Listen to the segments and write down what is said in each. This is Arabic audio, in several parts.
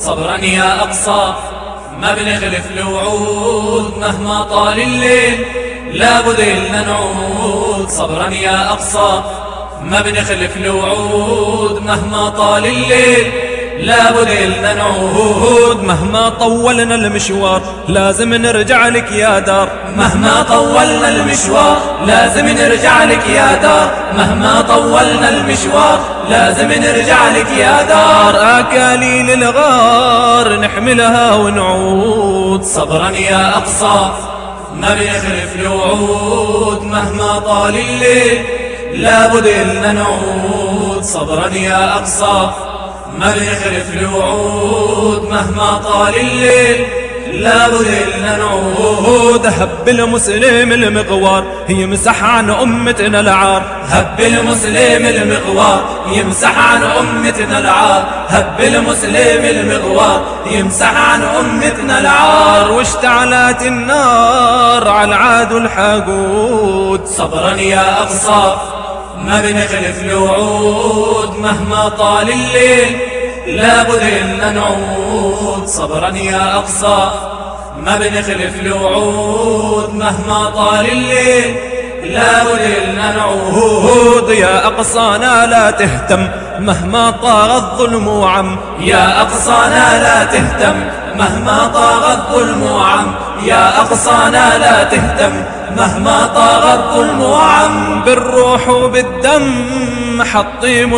صبرا يا أقصى ما بنخلف الوعود، مهما طال الليل لابد إلنا نعود. صبرا يا أقصى ما بنخلف الوعود، مهما طال الليل لابد إلنا نعود. مهما طولنا المشوار لازم نرجع لك يا دار، مهما طولنا المشوار لازم نرجع لك يا دار، مهما طولنا المشوار لازم نرجع لك يا دار. أكاليل الغار نحملها ونعود. صبرا يا أقصى ما بنخلف الوعود، مهما طال الليل لابد إلنا نعود. صبرا يا أقصى ما بنخلف الوعود، مهما طال الليل لابد إلنا نعود. هب المسلم المغوار يمسح عن أمتنا العار، هب المسلم المغوار يمسح عن أمتنا العار، هب المسلم المغوار يمسح عن أمتنا العار. واشتعلت النار على العاد الحقود. صبرا يا أقصى ما بنخلف الوعود، مهما طال الليل لابد إلنا نعود. صبرا يا أقصى ما بنخلف الوعود، مهما طال الليل لابد إلنا نعود. يا أقصانا لا تهتم مهما طاغ الظلم وعم، يا أقصانا لا تهتم مهما طاغ الظلم وعم، يا أقصانا لا تهتم مهما طاغ الظلم وعم. بالروح وبالدم حطيم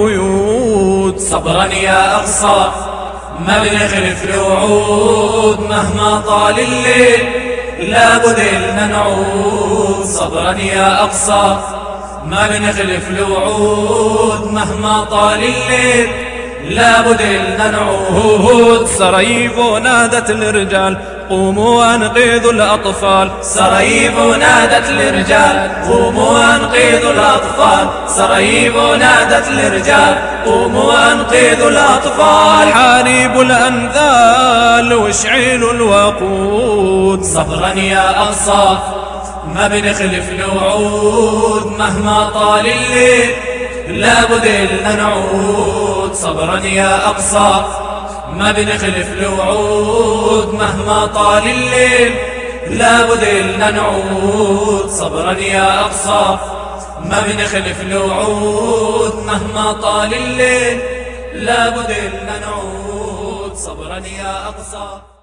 القيود. صبرا يا أقصى ما بنخلف الوعود، مهما طال الليل لابد إلنا نعود. صبرا يا أقصى ما بنخلف الوعود، مهما طال الليل لابد إلنا نعود. سرايب نادت الرجال قوموا وانقذوا الأطفال، سرايب نادت الرجال قوموا وانقذوا الأطفال، سرايب نادت الرجال قوموا وانقذوا الأطفال. حاربوا الأنذال واشعلوا الوقود. صبرا يا أقصى ما بنخلف الوعود، مهما طال الليل لابد إلنا نعود. صبرا يا أقصى ما بنخلف الوعود، مهما طال الليل لابد إلنا نعود. صبرا يا أقصى ما بنخلف الوعود، مهما طال الليل لابد إلنا نعود. صبرا يا أقصى.